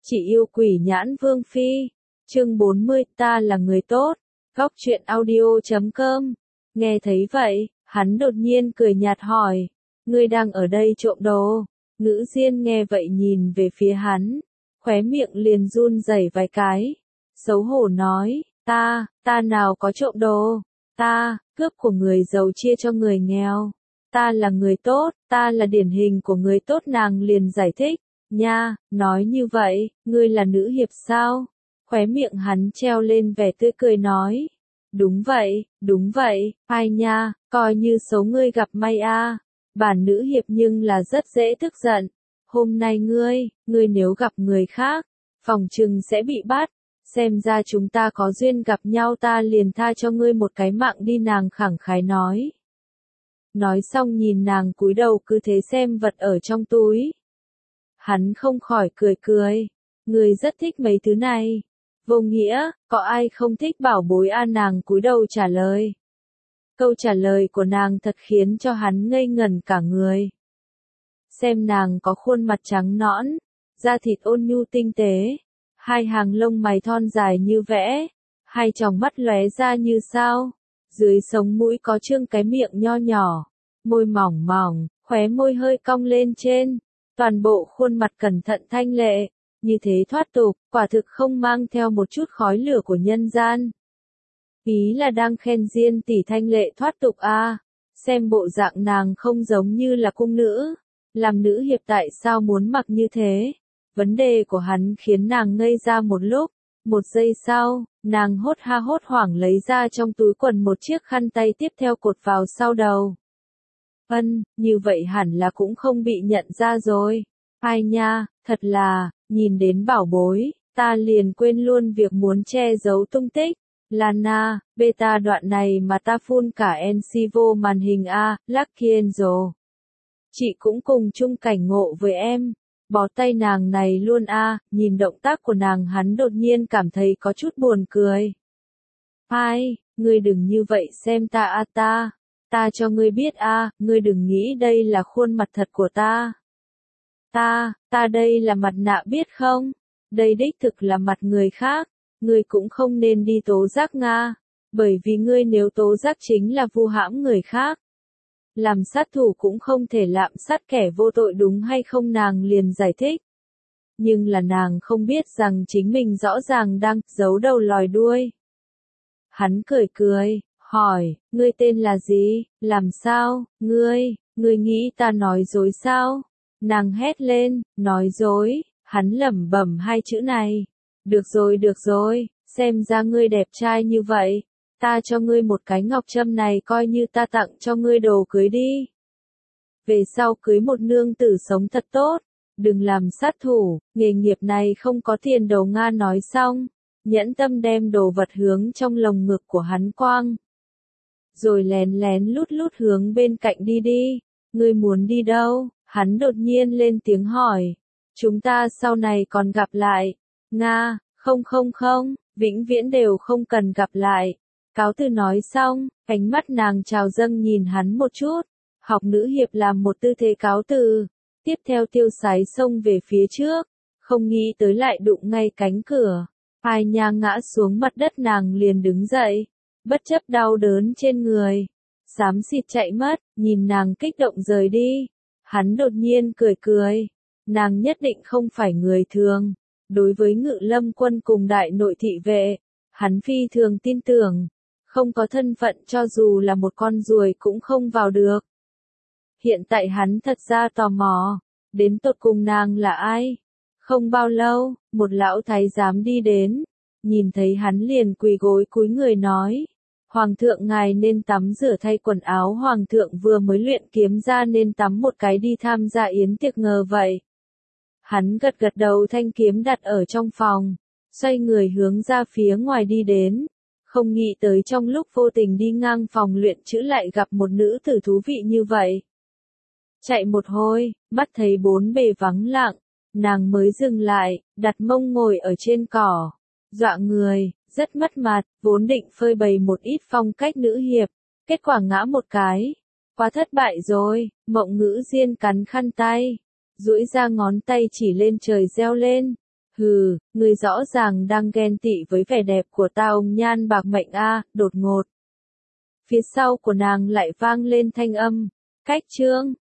Chị yêu quỷ nhãn vương phi. Chương 40, ta là người tốt. Góc truyện audio.com. Nghe thấy vậy, hắn đột nhiên cười nhạt hỏi, ngươi đang ở đây trộm đồ? Ngữ Diên nghe vậy nhìn về phía hắn, khóe miệng liền run rẩy vài cái, xấu hổ nói, ta nào có trộm đồ, ta cướp của người giàu chia cho người nghèo, ta là người tốt, ta là điển hình của người tốt. Nàng liền giải thích, nha, nói như vậy, ngươi là nữ hiệp sao? Khóe miệng hắn treo lên vẻ tươi cười nói, đúng vậy, ai nha, coi như số ngươi gặp may a. Bản nữ hiệp nhưng là rất dễ tức giận. Hôm nay ngươi nếu gặp người khác, phòng chừng sẽ bị bắt. Xem ra chúng ta có duyên gặp nhau, ta liền tha cho ngươi một cái mạng đi. Nàng khẳng khái nói. Nói xong nhìn nàng cúi đầu cứ thế xem vật ở trong túi. Hắn không khỏi cười. Ngươi rất thích mấy thứ này. Vô nghĩa, có ai không thích bảo bối a? Nàng cúi đầu trả lời. Câu trả lời của nàng thật khiến cho hắn ngây ngẩn cả người. Xem nàng có khuôn mặt trắng nõn, da thịt ôn nhu tinh tế, hai hàng lông mày thon dài như vẽ, hai tròng mắt lóe ra như sao, dưới sống mũi có trương cái miệng nho nhỏ, môi mỏng mỏng, khóe môi hơi cong lên trên, toàn bộ khuôn mặt cẩn thận thanh lệ, như thế thoát tục, quả thực không mang theo một chút khói lửa của nhân gian. Ý là đang khen Diên tỷ thanh lệ thoát tục a. Xem bộ dạng nàng không giống như là cung nữ, làm nữ hiệp tại sao muốn mặc như thế? Vấn đề của hắn khiến nàng ngây ra một lúc, một giây sau, nàng hốt hoảng lấy ra trong túi quần một chiếc khăn tay, tiếp theo cột vào sau đầu. Như vậy hẳn là cũng không bị nhận ra rồi. Ai nha, thật là, nhìn đến bảo bối, ta liền quên luôn việc muốn che giấu tung tích. Lana, beta đoạn này mà ta phun cả NC vô màn hình a, Lucky Angel. Chị cũng cùng chung cảnh ngộ với em, bó tay nàng này luôn a. Nhìn động tác của nàng hắn đột nhiên cảm thấy có chút buồn cười. Ai, ngươi đừng như vậy xem ta a, ta cho ngươi biết a, ngươi đừng nghĩ đây là khuôn mặt thật của ta. Ta đây là mặt nạ biết không? Đây đích thực là mặt người khác. Ngươi cũng không nên đi tố giác Nga, bởi vì ngươi nếu tố giác chính là vu hãm người khác. Làm sát thủ cũng không thể lạm sát kẻ vô tội đúng hay không? Nàng liền giải thích. Nhưng là nàng không biết rằng chính mình rõ ràng đang giấu đầu lòi đuôi. Hắn cười, hỏi, ngươi tên là gì, làm sao, ngươi nghĩ ta nói dối sao? Nàng hét lên, nói dối, hắn lẩm bẩm hai chữ này. Được rồi, xem ra ngươi đẹp trai như vậy, ta cho ngươi một cái ngọc trâm này coi như ta tặng cho ngươi đồ cưới đi. Về sau cưới một nương tử sống thật tốt, đừng làm sát thủ, nghề nghiệp này không có tiền đồ. Nga nói xong, nhẫn tâm đem đồ vật hướng trong lồng ngực của hắn quang. Rồi lén lút hướng bên cạnh đi, ngươi muốn đi đâu? Hắn đột nhiên lên tiếng hỏi, chúng ta sau này còn gặp lại. Nga, không, vĩnh viễn đều không cần gặp lại. Cáo từ nói xong, ánh mắt nàng trào dâng nhìn hắn một chút, học nữ hiệp làm một tư thế cáo từ, tiếp theo tiêu sái xông về phía trước, không nghĩ tới lại đụng ngay cánh cửa. Ai nha, ngã xuống mặt đất. Nàng liền đứng dậy, bất chấp đau đớn trên người, xám xịt chạy mất. Nhìn nàng kích động rời đi, hắn đột nhiên cười, nàng nhất định không phải người thường. Đối với Ngự Lâm quân cùng đại nội thị vệ, hắn phi thường tin tưởng, không có thân phận cho dù là một con ruồi cũng không vào được. Hiện tại hắn thật ra tò mò, đến tột cùng nàng là ai? Không bao lâu, một lão thái giám đi đến, nhìn thấy hắn liền quỳ gối cúi người nói, Hoàng thượng ngài nên tắm rửa thay quần áo, Hoàng thượng vừa mới luyện kiếm ra nên tắm một cái đi tham gia yến tiệc ngờ vậy. Hắn gật đầu, thanh kiếm đặt ở trong phòng, xoay người hướng ra phía ngoài đi đến, không nghĩ tới trong lúc vô tình đi ngang phòng luyện chữ lại gặp một nữ tử thú vị như vậy. Chạy một hồi, mắt thấy bốn bề vắng lặng, nàng mới dừng lại, đặt mông ngồi ở trên cỏ, dọa người, rất mất mặt, vốn định phơi bày một ít phong cách nữ hiệp, kết quả ngã một cái, quá thất bại rồi. Mộng Ngữ Diên cắn khăn tay, duỗi ra ngón tay chỉ lên trời reo lên, Hừ, ngươi rõ ràng đang ghen tị với vẻ đẹp của ta ông nhan bạc mệnh a, đột ngột. Phía sau của nàng lại vang lên thanh âm, cách chương.